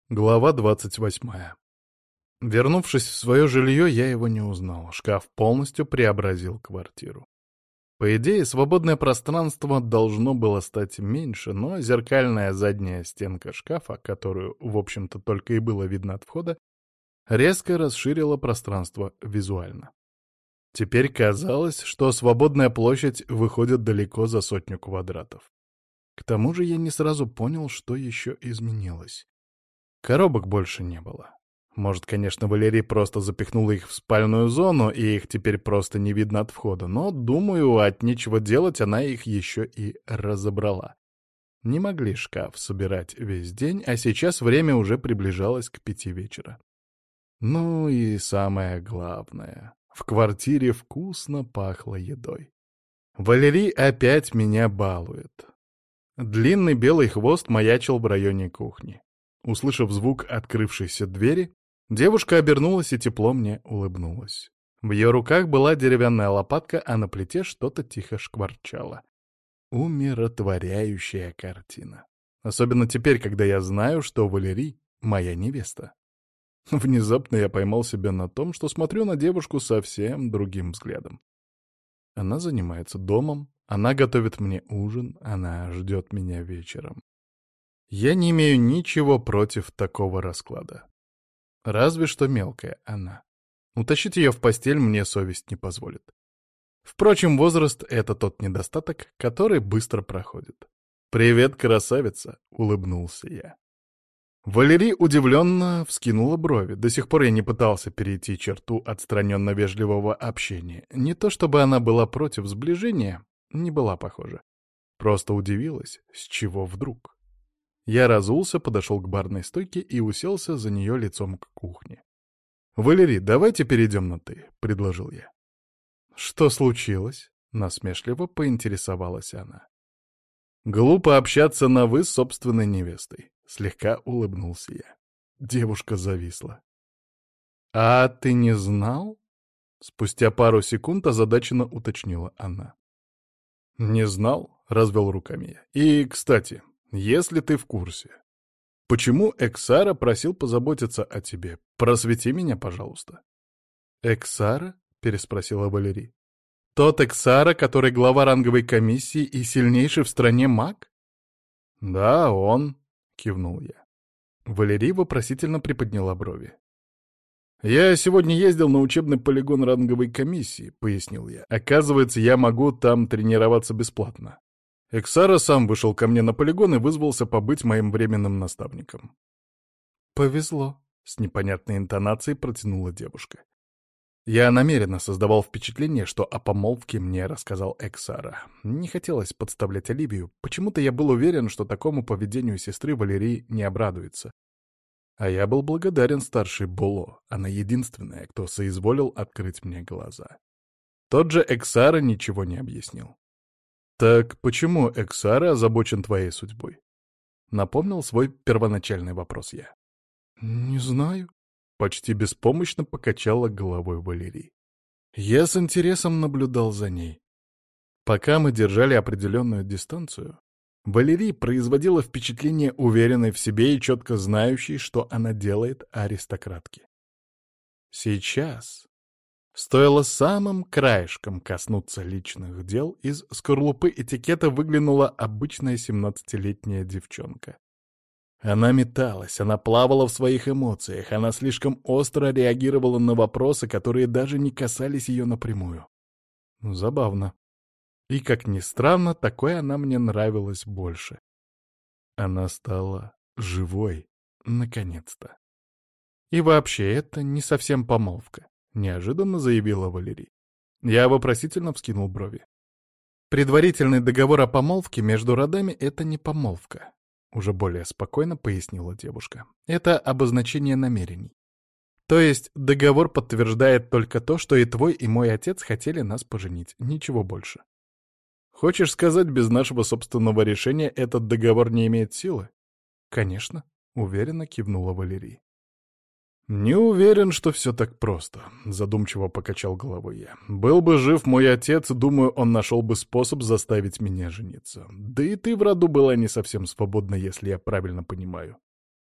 Глава 28. Вернувшись в свое жилье, я его не узнал. Шкаф полностью преобразил квартиру. По идее, свободное пространство должно было стать меньше, но зеркальная задняя стенка шкафа, которую, в общем-то, только и было видно от входа, резко расширила пространство визуально. Теперь казалось, что свободная площадь выходит далеко за 100 квадратов. К тому же я не сразу понял, что еще изменилось. Коробок больше не было. Может, конечно, Валерий просто запихнула их в спальную зону, и их теперь просто не видно от входа, но, думаю, от нечего делать она их еще и разобрала. Не могли шкаф собирать весь день, а сейчас время уже приближалось к 5 вечера. Ну и самое главное, в квартире вкусно пахло едой. Валерий опять меня балует. Длинный белый хвост маячил в районе кухни. Услышав звук открывшейся двери, девушка обернулась и тепло мне улыбнулась. В ее руках была деревянная лопатка, а на плите что-то тихо шкварчало. Умиротворяющая картина. Особенно теперь, когда я знаю, что Валерий — моя невеста. Внезапно я поймал себя на том, что смотрю на девушку совсем другим взглядом. Она занимается домом, она готовит мне ужин, она ждет меня вечером. Я не имею ничего против такого расклада. Разве что мелкая она. Утащить ее в постель мне совесть не позволит. Впрочем, возраст — это тот недостаток, который быстро проходит. «Привет, красавица!» — улыбнулся я. Валерий удивленно вскинула брови. До сих пор я не пытался перейти черту отстраненно-вежливого общения. Не то чтобы она была против сближения, не была похожа. Просто удивилась, с чего вдруг. Я разулся, подошел к барной стойке и уселся за нее лицом к кухне. «Валерий, давайте перейдем на «ты», — предложил я. «Что случилось?» — насмешливо поинтересовалась она. «Глупо общаться на «вы» с собственной невестой», — слегка улыбнулся я. Девушка зависла. «А ты не знал?» — спустя пару секунд озадаченно уточнила она. «Не знал», — развел руками я. «И, кстати, если ты в курсе, почему Эксара просил позаботиться о тебе? Просвети меня, пожалуйста». «Эксара?» — переспросила Валерий. «Тот Эксара, который глава ранговой комиссии и сильнейший в стране маг?» «Да, он», — кивнул я. Валерий вопросительно приподняла брови. «Я сегодня ездил на учебный полигон ранговой комиссии», — пояснил я. «Оказывается, я могу там тренироваться бесплатно. Эксара сам вышел ко мне на полигон и вызвался побыть моим временным наставником». «Повезло», — с непонятной интонацией протянула девушка. Я намеренно создавал впечатление, что о помолвке мне рассказал Эксара. Не хотелось подставлять Оливию. Почему-то я был уверен, что такому поведению сестры Валерий не обрадуется. А я был благодарен старшей Боло. Она единственная, кто соизволил открыть мне глаза. Тот же Эксара ничего не объяснил. «Так почему Эксара озабочен твоей судьбой?» Напомнил свой первоначальный вопрос я. «Не знаю», — почти беспомощно покачала головой Валерий. Я с интересом наблюдал за ней. Пока мы держали определенную дистанцию, Валерий производила впечатление уверенной в себе и четко знающей, что она делает аристократки. Сейчас стоило самым краешком коснуться личных дел, из скорлупы этикета выглянула обычная 17-летняя девчонка. Она металась, она плавала в своих эмоциях, она слишком остро реагировала на вопросы, которые даже не касались ее напрямую. Забавно. И, как ни странно, такой она мне нравилась больше. Она стала живой, наконец-то. И вообще, это не совсем помолвка. — неожиданно заявила Валерий. Я вопросительно вскинул брови. «Предварительный договор о помолвке между родами — это не помолвка», — уже более спокойно пояснила девушка. «Это обозначение намерений. То есть договор подтверждает только то, что и твой, и мой отец хотели нас поженить, ничего больше. Хочешь сказать, без нашего собственного решения этот договор не имеет силы?» «Конечно», — уверенно кивнула Валерий. «Не уверен, что все так просто», — задумчиво покачал головой я. «Был бы жив мой отец, думаю, он нашел бы способ заставить меня жениться. Да и ты в роду была не совсем свободна, если я правильно понимаю».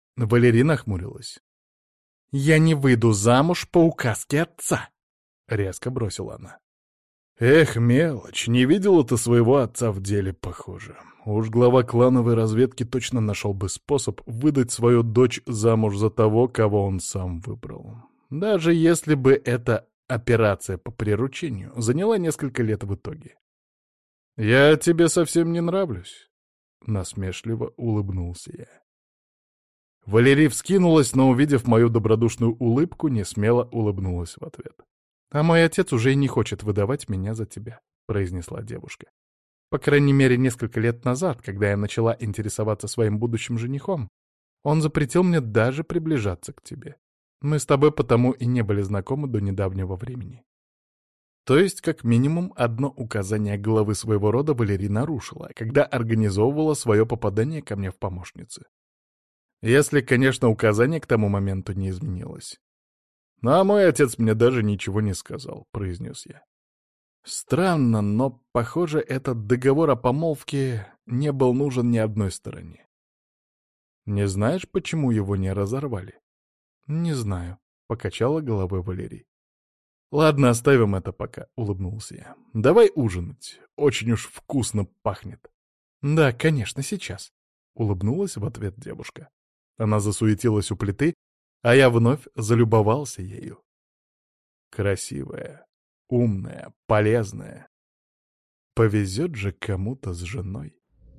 Валерий нахмурилась. «Я не выйду замуж по указке отца!» — резко бросила она. «Эх, мелочь, не видела ты своего отца в деле, похоже. Уж глава клановой разведки точно нашел бы способ выдать свою дочь замуж за того, кого он сам выбрал. Даже если бы эта операция по приручению заняла несколько лет в итоге. «Я тебе совсем не нравлюсь», — насмешливо улыбнулся я. Валерий вскинулась, но, увидев мою добродушную улыбку, несмело улыбнулась в ответ. «А мой отец уже и не хочет выдавать меня за тебя», — произнесла девушка. «По крайней мере, несколько лет назад, когда я начала интересоваться своим будущим женихом, он запретил мне даже приближаться к тебе. Мы с тобой потому и не были знакомы до недавнего времени». То есть, как минимум, одно указание главы своего рода Валерий нарушила, когда организовывала свое попадание ко мне в помощницы. Если, конечно, указание к тому моменту не изменилось. «Ну, а мой отец мне даже ничего не сказал», — произнес я. Странно, но, похоже, этот договор о помолвке не был нужен ни одной стороне. «Не знаешь, почему его не разорвали?» «Не знаю», — покачала головой Валерий. «Ладно, оставим это пока», — улыбнулся я. «Давай ужинать. Очень уж вкусно пахнет». «Да, конечно, сейчас», — улыбнулась в ответ девушка. Она засуетилась у плиты, а я вновь залюбовался ею. Красивая, умная, полезная. Повезет же кому-то с женой.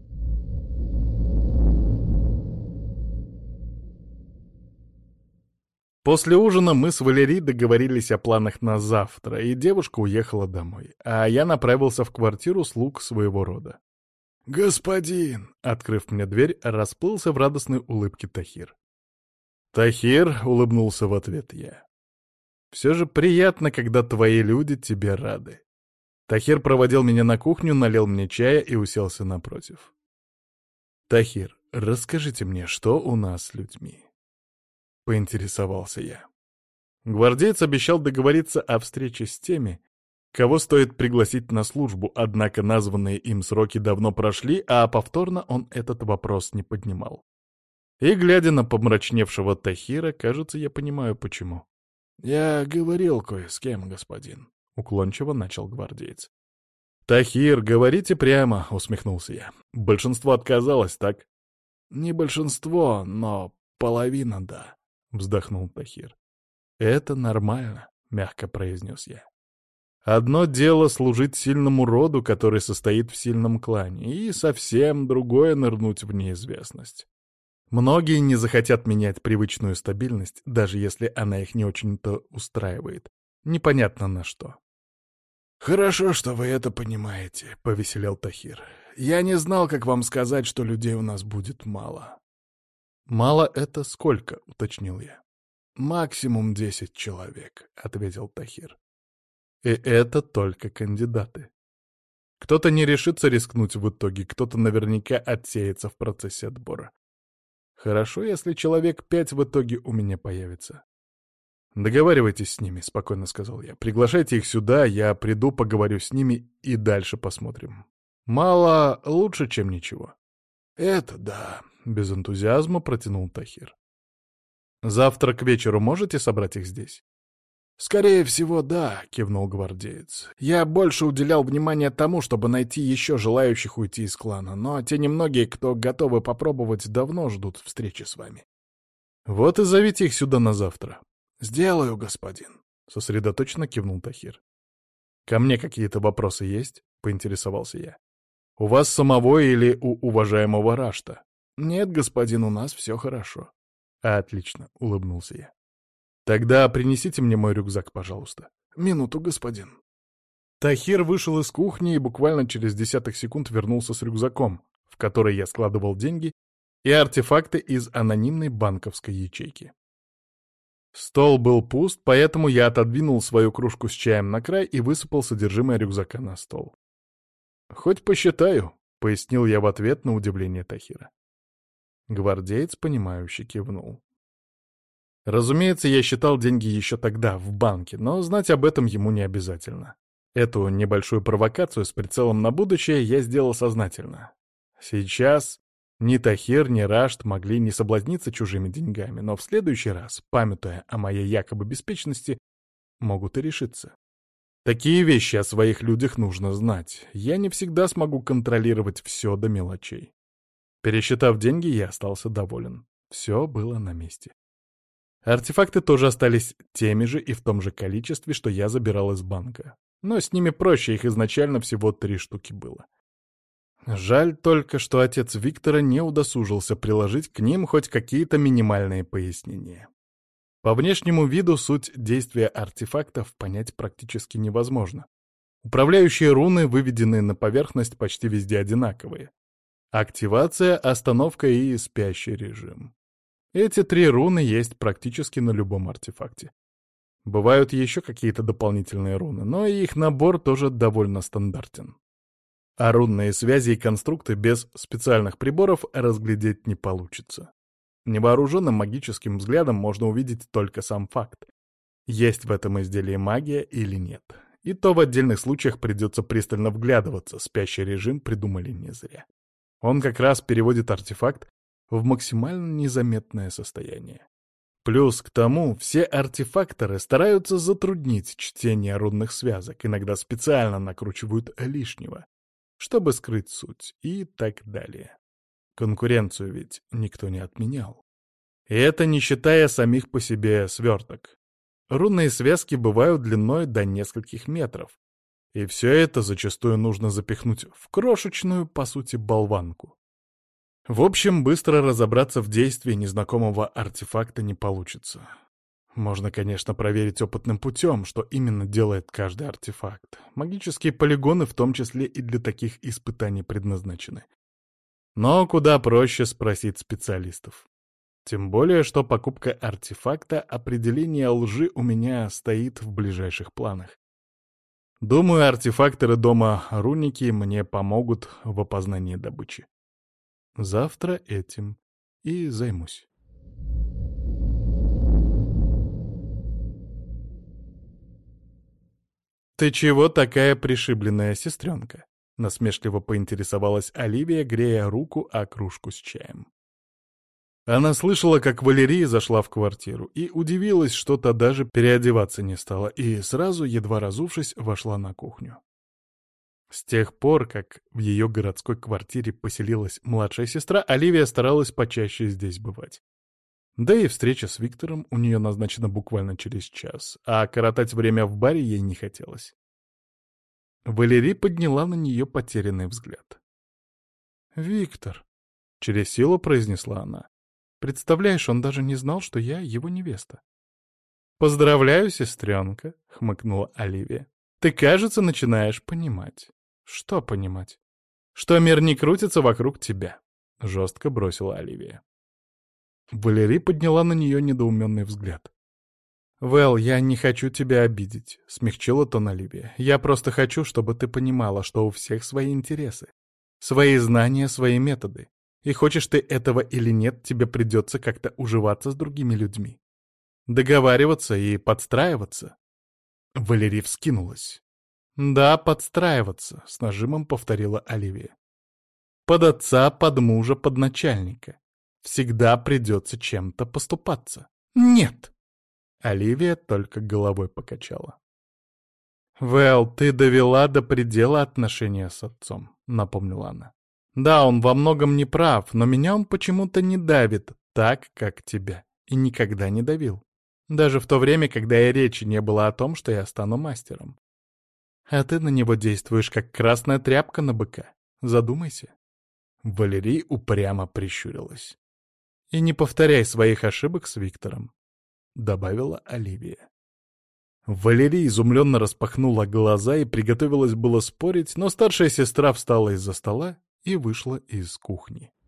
После ужина мы с Валерией договорились о планах на завтра, и девушка уехала домой, а я направился в квартиру слуг своего рода. «Господин!» — открыв мне дверь, расплылся в радостной улыбке Тахир. «Тахир!» — улыбнулся в ответ я. «Все же приятно, когда твои люди тебе рады». Тахир проводил меня на кухню, налил мне чая и уселся напротив. «Тахир, расскажите мне, что у нас с людьми?» — поинтересовался я. Гвардеец обещал договориться о встрече с теми, кого стоит пригласить на службу, однако названные им сроки давно прошли, а повторно он этот вопрос не поднимал. И, глядя на помрачневшего Тахира, кажется, я понимаю, почему. «Я говорил кое с кем, господин», — уклончиво начал гвардеец. «Тахир, говорите прямо», — усмехнулся я. «Большинство отказалось, так?» «Не большинство, но половина, да», — вздохнул Тахир. «Это нормально», — мягко произнес я. «Одно дело служить сильному роду, который состоит в сильном клане, и совсем другое — нырнуть в неизвестность. Многие не захотят менять привычную стабильность, даже если она их не очень-то устраивает. Непонятно на что». «Хорошо, что вы это понимаете», — повеселел Тахир. «Я не знал, как вам сказать, что людей у нас будет мало». «Мало — это сколько?» — уточнил я. «Максимум 10 человек», — ответил Тахир. «И это только кандидаты. Кто-то не решится рискнуть в итоге, кто-то наверняка отсеется в процессе отбора. Хорошо, если человек 5 в итоге у меня появится». «Договаривайтесь с ними», — спокойно сказал я. «Приглашайте их сюда, я приду, поговорю с ними и дальше посмотрим. Мало лучше, чем ничего». «Это да», — без энтузиазма протянул Тахир. «Завтра к вечеру можете собрать их здесь?» «Скорее всего, да», — кивнул гвардеец. «Я больше уделял внимание тому, чтобы найти еще желающих уйти из клана, но те немногие, кто готовы попробовать, давно ждут встречи с вами». «Вот и зовите их сюда на завтра». «Сделаю, господин», — сосредоточенно кивнул Тахир. «Ко мне какие-то вопросы есть?» — поинтересовался я. «У вас самого или у уважаемого Рашта?» «Нет, господин, у нас все хорошо». «Отлично», — улыбнулся я. «Тогда принесите мне мой рюкзак, пожалуйста». «Минуту, господин». Тахир вышел из кухни и буквально через десяток секунд вернулся с рюкзаком, в который я складывал деньги и артефакты из анонимной банковской ячейки. Стол был пуст, поэтому я отодвинул свою кружку с чаем на край и высыпал содержимое рюкзака на стол. «Хоть посчитаю», — пояснил я в ответ на удивление Тахира. Гвардеец, понимающе кивнул. Разумеется, я считал деньги еще тогда, в банке, но знать об этом ему не обязательно. Эту небольшую провокацию с прицелом на будущее я сделал сознательно. Сейчас Ни Тахир, ни Рашт могли не соблазниться чужими деньгами, но в следующий раз, памятуя о моей якобы беспечности, могут и решиться. Такие вещи о своих людях нужно знать. Я не всегда смогу контролировать все до мелочей. Пересчитав деньги, я остался доволен. Все было на месте. Артефакты тоже остались теми же и в том же количестве, что я забирал из банка. Но с ними проще, их изначально всего 3 штуки было. Жаль только, что отец Виктора не удосужился приложить к ним хоть какие-то минимальные пояснения. По внешнему виду суть действия артефактов понять практически невозможно. Управляющие руны, выведенные на поверхность, почти везде одинаковые. Активация, остановка и спящий режим. Эти 3 руны есть практически на любом артефакте. Бывают еще какие-то дополнительные руны, но и их набор тоже довольно стандартен. А рунные связи и конструкты без специальных приборов разглядеть не получится. Невооруженным магическим взглядом можно увидеть только сам факт. Есть в этом изделии магия или нет. И то в отдельных случаях придется пристально вглядываться, спящий режим придумали не зря. Он как раз переводит артефакт в максимально незаметное состояние. Плюс к тому, все артефакторы стараются затруднить чтение рунных связок, иногда специально накручивают лишнего, чтобы скрыть суть, и так далее. Конкуренцию ведь никто не отменял. И это не считая самих по себе сверток. Рунные связки бывают длиной до нескольких метров. И все это зачастую нужно запихнуть в крошечную, по сути, болванку. В общем, быстро разобраться в действии незнакомого артефакта не получится. Можно, конечно, проверить опытным путем, что именно делает каждый артефакт. Магические полигоны в том числе и для таких испытаний предназначены. Но куда проще спросить специалистов. Тем более, что покупка артефакта определения лжи у меня стоит в ближайших планах. Думаю, артефакторы дома Руники мне помогут в опознании добычи. Завтра этим и займусь. «Ты чего такая пришибленная, сестренка?» — насмешливо поинтересовалась Оливия, грея руку о кружку с чаем. Она слышала, как Валерия зашла в квартиру, и удивилась, что та даже переодеваться не стала, и сразу, едва разувшись, вошла на кухню. С тех пор, как в ее городской квартире поселилась младшая сестра, Оливия старалась почаще здесь бывать. Да и встреча с Виктором у нее назначена буквально через час, а коротать время в баре ей не хотелось. Валерия подняла на нее потерянный взгляд. «Виктор», — через силу произнесла она, — «представляешь, он даже не знал, что я его невеста». «Поздравляю, сестренка», — хмыкнула Оливия. «Ты, кажется, начинаешь понимать». «Что понимать?» «Что мир не крутится вокруг тебя», — жестко бросила Оливия. Валерия подняла на нее недоуменный взгляд. «Вэл, я не хочу тебя обидеть», — смягчила тон Оливия. «Я просто хочу, чтобы ты понимала, что у всех свои интересы, свои знания, свои методы. И хочешь ты этого или нет, тебе придется как-то уживаться с другими людьми. Договариваться и подстраиваться». Валерия вскинулась. «Да, подстраиваться», — с нажимом повторила Оливия. «Под отца, под мужа, под начальника. Всегда придется чем-то поступаться». «Нет!» Оливия только головой покачала. «Вэл, ты довела до предела отношения с отцом», — напомнила она. «Да, он во многом не прав, но меня он почему-то не давит так, как тебя, и никогда не давил. Даже в то время, когда и речи не было о том, что я стану мастером. А ты на него действуешь, как красная тряпка на быка. Задумайся». Валерия упрямо прищурилась. «И не повторяй своих ошибок с Виктором», — добавила Оливия. Валерия изумленно распахнула глаза и приготовилась было спорить, но старшая сестра встала из-за стола и вышла из кухни.